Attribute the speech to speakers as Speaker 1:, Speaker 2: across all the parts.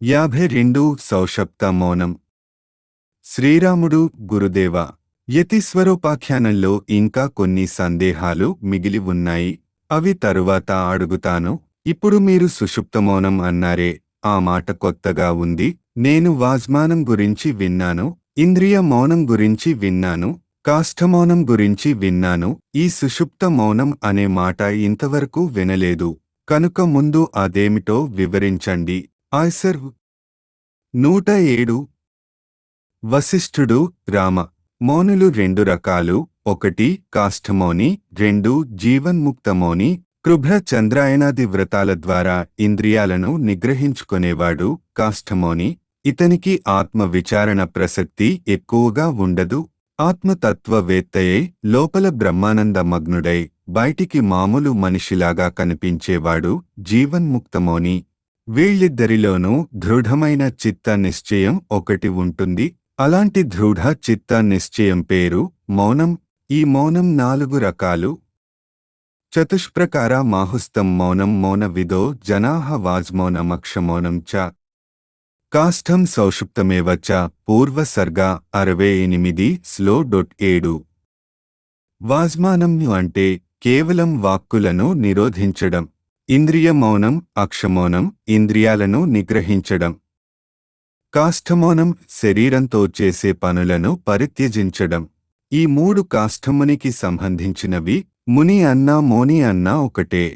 Speaker 1: 52 సౌషప్త మౌనం. శ్రీరాముడు గురుదేవ, యతీశ్వరోపాఖ్యానంలో ఇంకా కొన్ని సందేహాలు మిగిలి ఉన్నాయి. అవి తరువాత అడుగుతాను. ఇప్పుడు మీరు సుషుప్తమౌనం అన్నారే, ఆ మాట కొత్తగా ఉంది. నేను వాజ్మానం గురించి విన్నాను, ఇంద్రియ మౌనం గురించి విన్నాను, కాష్ఠమౌనం గురించి విన్నాను. ఈ సుషుప్త మౌనం అనే మాట ఇంతవరకు వినలేదు. కనుక ముందు అదేమిటో వివరించండి. ఆయ్సర్ 107. వశిష్ఠుడు, రామ, మౌనులు రెండు రకాలు. ఒకటి కాష్ఠమౌని, రెండు జీవన్ముక్తమౌని. కృభ్ర చంద్రాయనాది వ్రతాల ద్వారా ఇంద్రియాలను నిగ్రహించుకునేవాడు కాష్ఠమౌని. ఇతనికి ఆత్మ విచారణ ప్రసక్తి ఎక్కువగా ఉండదు. ఆత్మతత్వవేత్తయే లోపల బ్రహ్మానంద మగ్నుడై బయటికి మామూలు మనిషిలాగా కనిపించేవాడు జీవన్ముక్తమౌని. వీళ్ళిద్దరిలోనూ దృఢమైన చిత్త నిశ్చయం ఒకటి ఉంటుంది. అలాంటి దృఢ చిత్త నిశ్చయం పేరు మౌనం. ఈ మౌనం 4 రకాలు. చతుష్ప్రకార మాహుస్తం మౌనం మౌనవిదో జనాః వాజ్మౌనమక్షమౌనం చ కాష్ఠం సౌషుప్తమేవ చ. పూర్వసర్గ 68 /7. వాజ్మానం అంటే కేవలం వాక్కులను నిరోధించడం. ఇంద్రియ మౌనం అక్షమౌనం, ఇంద్రియాలను నిగ్రహించడం. కాష్ఠమౌనం శరీరంతో చేసే పనులను పరిత్యజించడం. ఈ 3 కాష్ఠమునికి సంబంధించినవి. ముని అన్నా మౌని అన్నా ఒకటే.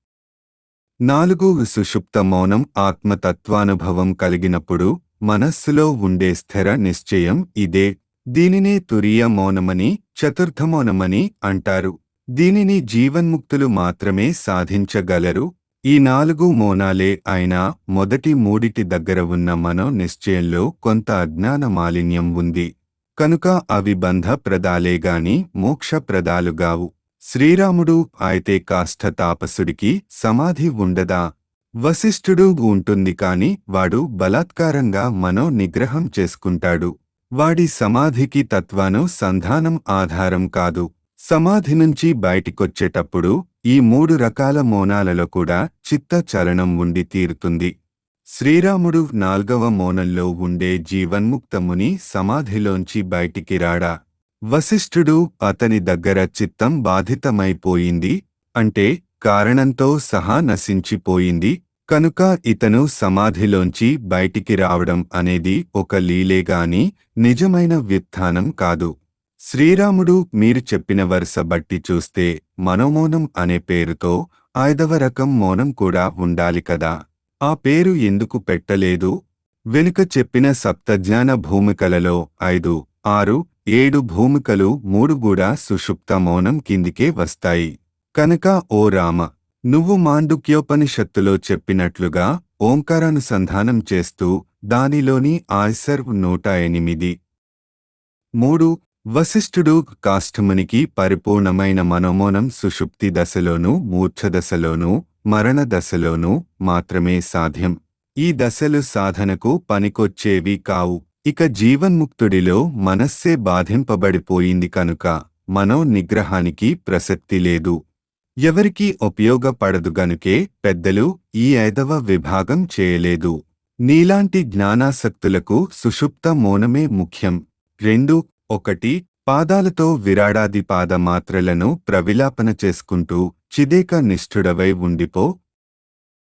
Speaker 1: 4 సుషుప్త మౌనం ఆత్మతత్వానుభవం కలిగినప్పుడు మనస్సులో ఉండే స్థిర నిశ్చయం ఇదే. దీనినే తురీయ మౌనమని, చతుర్థమౌనమని అంటారు. దీనిని జీవన్ముక్తులు మాత్రమే సాధించగలరు. ఈ 4 మౌనాలే అయినా మొదటి మూడిటి దగ్గర ఉన్న మనో నిశ్చయంలో కొంత అజ్ఞాన మాలిన్యం ఉంది. కనుక అవి బంధప్రదాలేగాని మోక్షప్రదాలుగావు. శ్రీరాముడు అయితే కాష్ఠ తాపసుడికి సమాధి ఉండదా? వశిష్ఠుడు ఉంటుంది కాని వాడు బలాత్కారంగా మనో నిగ్రహం చేసుకుంటాడు. వాడి సమాధికి తత్వాను సంధానం ఆధారం కాదు. సమాధి నుంచి బయటికొచ్చేటప్పుడు ఈ 3 రకాల మౌనాలలో కూడా చిత్త చలనం ఉండి తీరుతుంది. శ్రీరాముడు 4వ మౌనంలో ఉండే జీవన్ముక్తముని సమాధిలోంచి బయటికి రాడా? వశిష్ఠుడు అతని దగ్గర చిత్తం బాధితమైపోయింది, అంటే కారణంతో సహా నశించిపోయింది. కనుక ఇతను సమాధిలోంచి బయటికి రావడం అనేది ఒక లీలేగాని నిజమైన వ్యుత్థానం కాదు. శ్రీరాముడు మీరు చెప్పిన వరుస బట్టి చూస్తే మనోమౌనం అనే పేరుతో 5వ రకం మౌనం కూడా ఉండాలి కదా. ఆ పేరు ఎందుకు పెట్టలేదు? వెనుక చెప్పిన సప్తజ్ఞాన భూమికలలో 5, 6, 7 భూమికలు 3 కూడా సుషుప్త మౌనం కిందికే వస్తాయి. కనుక ఓ రామ, నువ్వు మాండుక్యోపనిషత్తులో చెప్పినట్లుగా ఓంకారానుసంధానం చేస్తూ దానిలోని ఆయ్సర్ 108. 3. వశిష్ఠుడు కాష్ఠమునికి పరిపూర్ణమైన మనోమౌనం సుషుప్తి దశలోనూ మూర్ఛదశలోనూ మరణ దశలోనూ మాత్రమే సాధ్యం. ఈ దశలు సాధనకు పనికొచ్చేవి కావు. ఇక జీవన్ముక్తుడిలో మనస్సే బాధింపబడిపోయింది కనుక మనో నిగ్రహానికి ప్రసక్తి లేదు. ఎవరికీ ఉపయోగపడదు గనుకే పెద్దలు ఈ 5వ విభాగం చేయలేదు. నీలాంటి జ్ఞానాసక్తులకు సుషుప్త మౌనమే ముఖ్యం. 2. 1. పాదాలతో విరాడాది పాద మాత్రలను ప్రవిలాపన చేసుకుంటూ చిదేక నిష్ఠుడవై ఉండిపో.